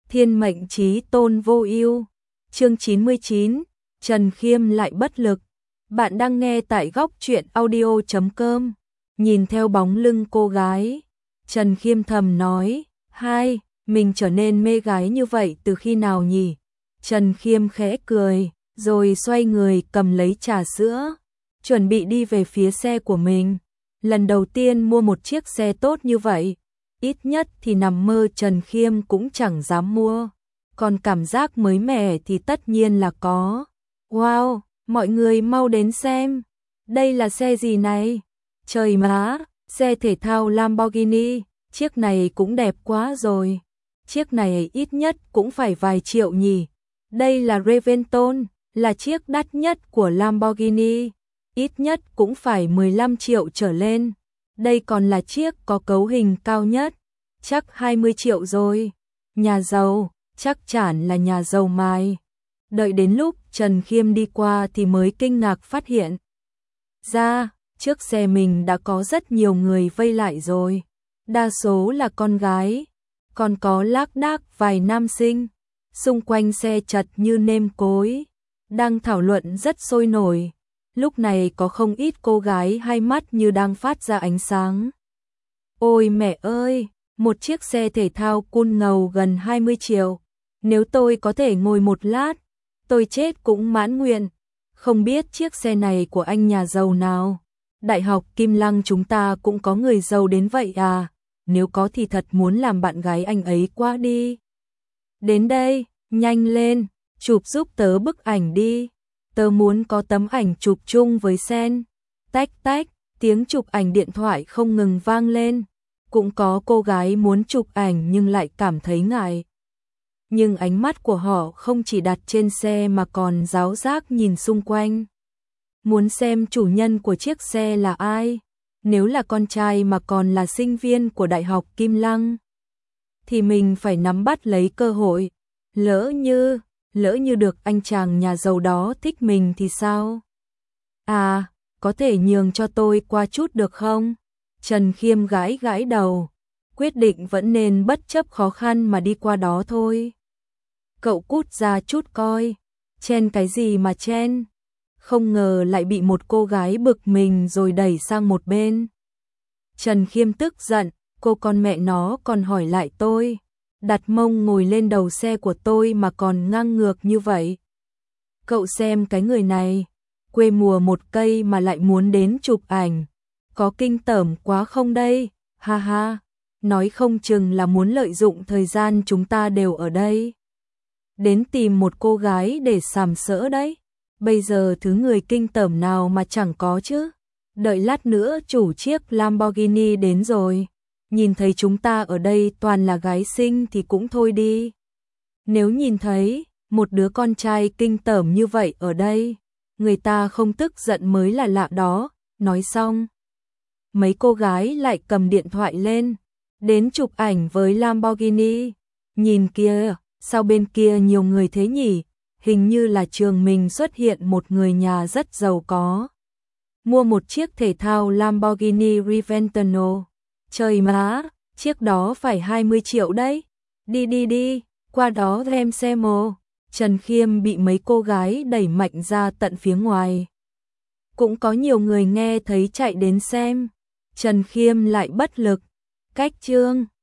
Thiên mệnh chí tôn vô ưu. Chương 99, Trần Khiêm lại bất lực. Bạn đang nghe tại góc truyện audio.com. Nhìn theo bóng lưng cô gái, Trần Khiêm thầm nói, mình trở nên mê gái như vậy từ khi nào nhỉ? Trần Khiêm khẽ cười, rồi xoay người cầm lấy trà sữa, chuẩn bị đi về phía xe của mình. Lần đầu tiên mua một chiếc xe tốt như vậy, ít nhất thì nằm mơ Trần Khiêm cũng chẳng dám mua. Còn cảm giác mới mẻ thì tất nhiên là có. Wow, mọi người mau đến xem. Đây là xe gì này? Trời má, xe thể thao Lamborghini, chiếc này cũng đẹp quá rồi. Chiếc này ít nhất cũng phải vài triệu nhỉ. Đây là Reventon, là chiếc đắt nhất của Lamborghini, ít nhất cũng phải 15 triệu trở lên. Đây còn là chiếc có cấu hình cao nhất, chắc 20 triệu rồi. Nhà giàu, chắc chắn là nhà giàu mai. Đợi đến lúc Trần Khiêm đi qua thì mới kinh ngạc phát hiện ra, trước xe mình đã có rất nhiều người vây lại rồi. Đa số là con gái, còn có lác đác vài nam sinh. Xung quanh xe chật như nêm cối, đang thảo luận rất sôi nổi. Lúc này có không ít cô gái hai mắt như đang phát ra ánh sáng. Ôi mẹ ơi, một chiếc xe thể thao cool ngầu gần 20 triệu. Nếu tôi có thể ngồi một lát, tôi chết cũng mãn nguyện. Không biết chiếc xe này của anh nhà giàu nào? Đại học Kim Lăng chúng ta cũng có người giàu đến vậy à? Nếu có thì thật muốn làm bạn gái anh ấy quá đi. Đến đây, nhanh lên, chụp giúp tớ bức ảnh đi. Tớ muốn có tấm ảnh chụp chung với Sen. Tách tách, tiếng chụp ảnh điện thoại không ngừng vang lên. Cũng có cô gái muốn chụp ảnh nhưng lại cảm thấy ngại. Nhưng ánh mắt của họ không chỉ đặt trên xe mà còn ráo rác nhìn xung quanh. Muốn xem chủ nhân của chiếc xe là ai. Nếu là con trai mà còn là sinh viên của Đại học Kim Lăng, thì mình phải nắm bắt lấy cơ hội. Lỡ như được anh chàng nhà giàu đó thích mình thì sao? À, có thể nhường cho tôi qua chút được không? Trần Khiêm gãi gãi đầu, quyết định vẫn nên bất chấp khó khăn mà đi qua đó thôi. Cậu cút ra chút coi, chen cái gì mà chen? Không ngờ lại bị một cô gái bực mình rồi đẩy sang một bên. Trần Khiêm tức giận, cô con mẹ nó còn hỏi lại tôi. Đặt mông ngồi lên đầu xe của tôi mà còn ngang ngược như vậy. Cậu xem cái người này, quê mùa một cây mà lại muốn đến chụp ảnh. Có kinh tởm quá không đây? Ha ha, nói không chừng là muốn lợi dụng thời gian chúng ta đều ở đây. Đến tìm một cô gái để sàm sỡ đấy. Bây giờ thứ người kinh tởm nào mà chẳng có chứ. Đợi lát nữa chủ chiếc Lamborghini đến rồi. Nhìn thấy chúng ta ở đây toàn là gái xinh thì cũng thôi đi. Nếu nhìn thấy một đứa con trai kinh tởm như vậy ở đây, người ta không tức giận mới là lạ đó. Nói xong, mấy cô gái lại cầm điện thoại lên, đến chụp ảnh với Lamborghini. Nhìn kia, sao bên kia nhiều người thế nhỉ? Hình như là trường mình xuất hiện một người nhà rất giàu có. Mua một chiếc thể thao Lamborghini Reventano. Trời má, chiếc đó phải 20 triệu đấy. Đi, qua đó em xem mồ. Trần Khiêm bị mấy cô gái đẩy mạnh ra tận phía ngoài. Cũng có nhiều người nghe thấy chạy đến xem. Trần Khiêm lại bất lực. Cách chương